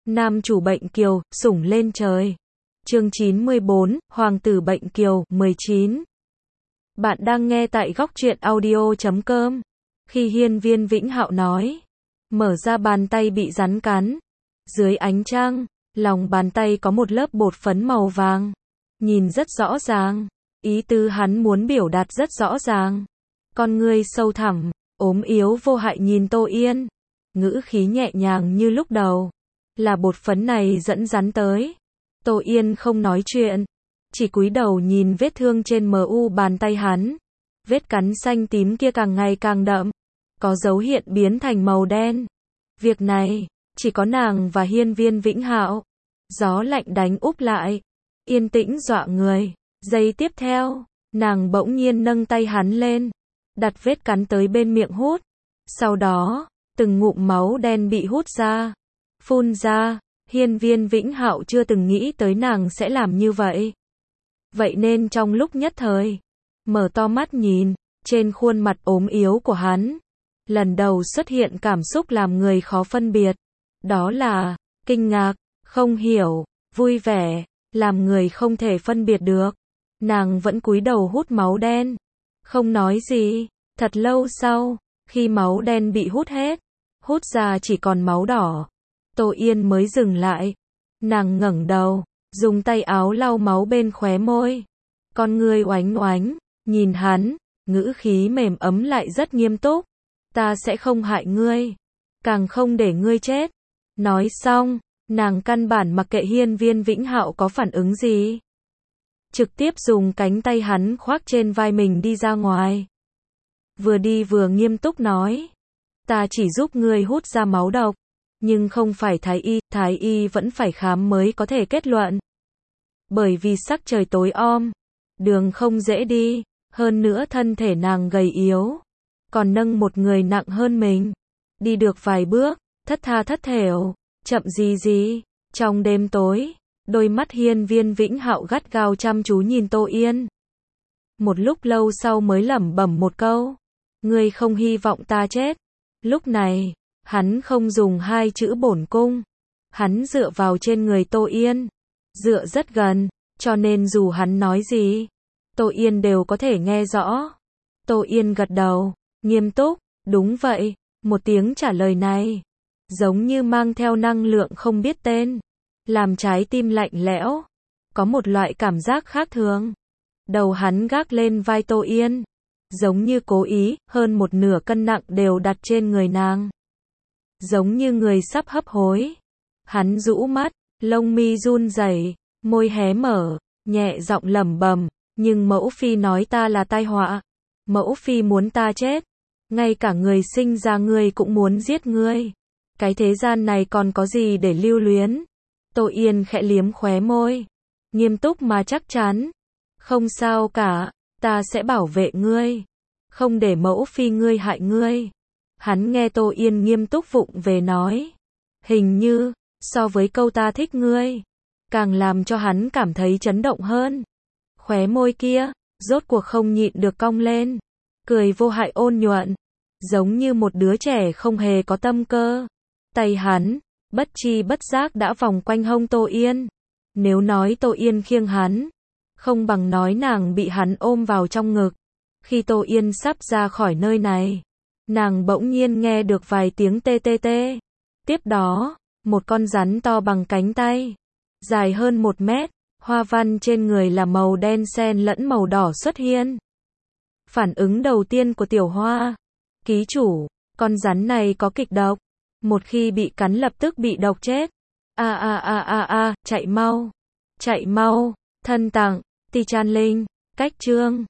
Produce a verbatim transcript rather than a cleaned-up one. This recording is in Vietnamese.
Nam chủ Bệnh Kiều, sủng lên trời. Chương chín mươi bốn, Hoàng tử Bệnh Kiều, mười chín. Bạn đang nghe tại góc truyện audio chấm com. Khi Hiên Viên Vĩnh Hạo nói, mở ra bàn tay bị rắn cắn. Dưới ánh trăng, lòng bàn tay có một lớp bột phấn màu vàng. Nhìn rất rõ ràng. Ý tứ hắn muốn biểu đạt rất rõ ràng. Con ngươi sâu thẳm, ốm yếu vô hại nhìn Tô Yên. Ngữ khí nhẹ nhàng như lúc đầu. Là bột phấn này dẫn rắn tới. Tô Yên không nói chuyện. Chỉ cúi đầu nhìn vết thương trên mờ u bàn tay hắn. Vết cắn xanh tím kia càng ngày càng đậm. Có dấu hiện biến thành màu đen. Việc này, chỉ có nàng và Hiên Viên Vĩnh Hạo. Gió lạnh đánh úp lại. Yên tĩnh dọa người. Giây tiếp theo, nàng bỗng nhiên nâng tay hắn lên. Đặt vết cắn tới bên miệng hút. Sau đó, từng ngụm máu đen bị hút ra. Phun ra. Hiên Viên Vĩnh Hạo chưa từng nghĩ tới nàng sẽ làm như vậy. Vậy nên trong lúc nhất thời, mở to mắt nhìn, trên khuôn mặt ốm yếu của hắn, lần đầu xuất hiện cảm xúc làm người khó phân biệt. Đó là, kinh ngạc, không hiểu, vui vẻ, làm người không thể phân biệt được. Nàng vẫn cúi đầu hút máu đen, không nói gì. Thật lâu sau, khi máu đen bị hút hết, hút ra chỉ còn máu đỏ, Tô Yên mới dừng lại. Nàng ngẩng đầu, dùng tay áo lau máu bên khóe môi. Con ngươi oánh oánh, nhìn hắn, ngữ khí mềm ấm lại rất nghiêm túc. Ta sẽ không hại ngươi, càng không để ngươi chết. Nói xong, nàng căn bản mặc kệ Hiên Viên Vĩnh Hạo có phản ứng gì. Trực tiếp dùng cánh tay hắn khoác trên vai mình đi ra ngoài. Vừa đi vừa nghiêm túc nói. Ta chỉ giúp ngươi hút ra máu độc. Nhưng không phải thái y, thái y vẫn phải khám mới có thể kết luận. Bởi vì sắc trời tối om, đường không dễ đi, hơn nữa thân thể nàng gầy yếu, còn nâng một người nặng hơn mình. Đi được vài bước, thất tha thất thểu, chậm gì gì. Trong đêm tối, đôi mắt Hiên Viên Vĩnh Hạo gắt gao chăm chú nhìn Tô Yên. Một lúc lâu sau mới lẩm bẩm một câu. Ngươi không hy vọng ta chết. Lúc này, hắn không dùng hai chữ bổn cung. Hắn dựa vào trên người Tô Yên. Dựa rất gần, cho nên dù hắn nói gì, Tô Yên đều có thể nghe rõ. Tô Yên gật đầu, nghiêm túc, đúng vậy. Một tiếng trả lời này, giống như mang theo năng lượng không biết tên, làm trái tim lạnh lẽo. Có một loại cảm giác khác thường. Đầu hắn gác lên vai Tô Yên, giống như cố ý, hơn một nửa cân nặng đều đặt trên người nàng. Giống như người sắp hấp hối. Hắn rũ mắt, lông mi run rẩy, môi hé mở, nhẹ giọng lẩm bẩm, nhưng mẫu phi nói ta là tai họa. Mẫu phi muốn ta chết. Ngay cả người sinh ra ngươi cũng muốn giết ngươi. Cái thế gian này còn có gì để lưu luyến? Tô Yên khẽ liếm khóe môi, nghiêm túc mà chắc chắn. Không sao cả, ta sẽ bảo vệ ngươi. Không để mẫu phi ngươi hại ngươi. Hắn nghe Tô Yên nghiêm túc vụng về nói. Hình như, so với câu ta thích ngươi, càng làm cho hắn cảm thấy chấn động hơn. Khóe môi kia, rốt cuộc không nhịn được cong lên. Cười vô hại ôn nhuận, giống như một đứa trẻ không hề có tâm cơ. Tay hắn, bất chi bất giác đã vòng quanh hông Tô Yên. Nếu nói Tô Yên khiêng hắn, không bằng nói nàng bị hắn ôm vào trong ngực. Khi Tô Yên sắp ra khỏi nơi này, nàng bỗng nhiên nghe được vài tiếng tê tê tê. Tiếp đó, một con rắn to bằng cánh tay, dài hơn một mét, hoa văn trên người là màu đen xen lẫn màu đỏ xuất hiện. Phản ứng đầu tiên của Tiểu Hoa. Ký chủ, con rắn này có kịch độc. Một khi bị cắn lập tức bị độc chết. A a a a a, chạy mau. Chạy mau. Thân tặng, Ti Chan Linh, cách chương.